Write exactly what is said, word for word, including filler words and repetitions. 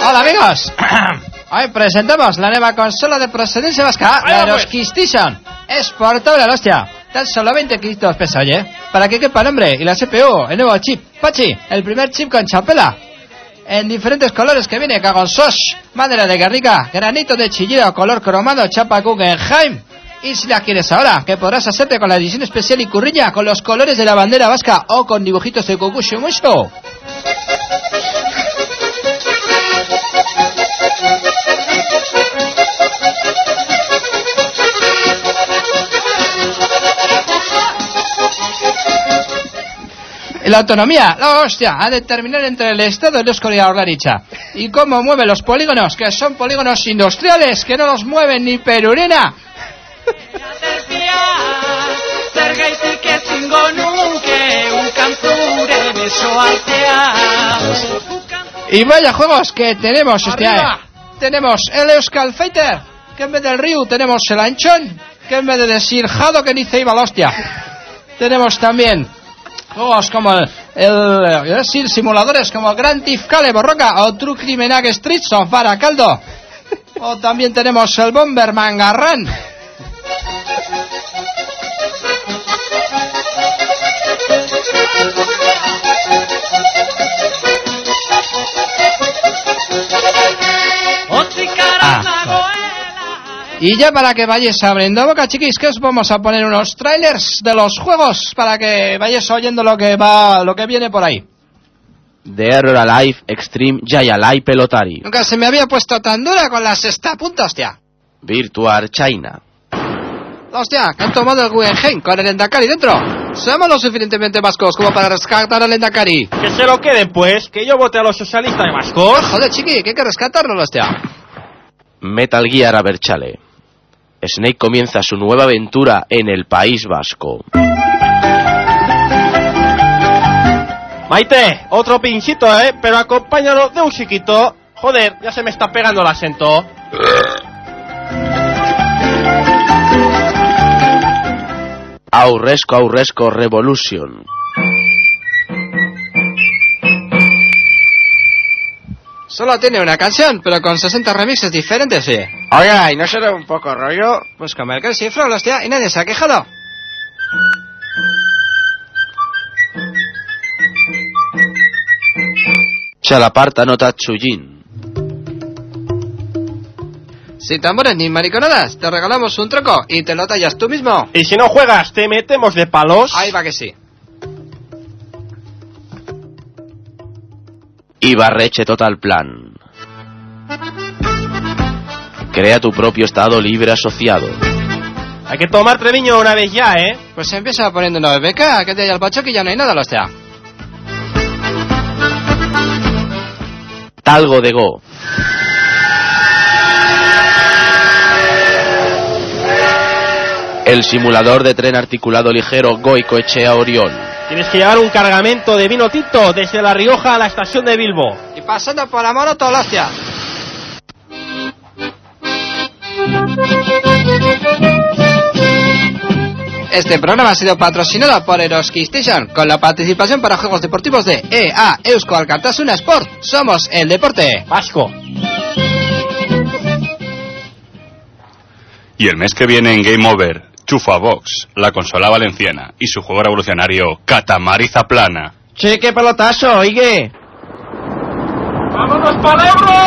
Hola amigos, hoy presentamos la nueva consola de procedencia vasca, la Eroski Station. Es portable a la hostia, tan solo veinte kilos pesa, oye. Para que quepa el nombre y la C P U, el nuevo chip Pachi, el primer chip con chapela. En diferentes colores que viene, Cagonsosh, madera de Guernica, granito de Chillero, color cromado, chapa Guggenheim. Y si la quieres ahora, que podrás hacerte con la edición especial y curriña, con los colores de la bandera vasca o con dibujitos de Kokushu Musho. La autonomía, la hostia, a determinar entre el Estado y Eusko Jaurlaritza. Y cómo mueve los polígonos, que son polígonos industriales, que no los mueven ni Perurena. Y vaya juegos que tenemos, hostia. Eh. Tenemos el Euskal Fighter, que en vez del Ryu tenemos el Anchón, que en vez de decir Hado que dice iba la hostia. Tenemos también juegos como el, el, el decir, simuladores como Grand Theft Cale Borroca o True Criminal Streets of Baracaldo. O también tenemos el Bomberman Garran. Ah, y ya para que vayáis abriendo boca, chiquis, que os vamos a poner unos trailers de los juegos para que vayáis oyendo lo que va, lo que viene por ahí. The Error Alive Extreme Jayalai Pelotari. Nunca se me había puesto tan dura con la sexta punta, hostia. Virtual China. Hostia, que han tomado el Guggenheim con el Endacari dentro. Somos lo suficientemente vascos como para rescatar al Endacari. Que se lo queden, pues, que yo vote a los socialistas de vascos. Joder, chiqui, que hay que rescatarlo, hostia. Metal Gear Aberchale. Snake comienza su nueva aventura en el País Vasco. Maite, otro pinchito, ¿eh? Pero acompáñalo de un chiquito. Joder, ya se me está pegando el acento. Aurresco Aurresco Revolution. Solo tiene una canción, pero con sesenta remixes diferentes, sí. Oiga, ¿y no será un poco rollo? Pues como el Crazy Frog, hostia, y nadie se ha quejado. Chalaparta no Tatsujin. Sin tambores ni mariconadas, te regalamos un troco y te lo tallas tú mismo. Y si no juegas, te metemos de palos. Ahí va que sí. Ibarreche Total Plan. Crea tu propio estado libre asociado. Hay que tomar Treviño una vez ya, ¿eh? Pues se empieza poniendo una beca, que te haya el pacho que ya no hay nada, hostia. Talgo de Go. El simulador de tren articulado ligero Goicoechea Orión. Tienes que llevar un cargamento de vino tinto desde La Rioja a la estación de Bilbo. Y pasando por la mano toda la hostia. Este programa ha sido patrocinado por Eroski Station, con la participación para juegos deportivos de E A Eusko Alkartasuna Sport. Somos el deporte vasco. Y el mes que viene en Game Over, Chufa Box, la consola valenciana, y su juego revolucionario Catamariza Plana. Che, qué pelotazo, oye. ¡Vámonos para el Euro!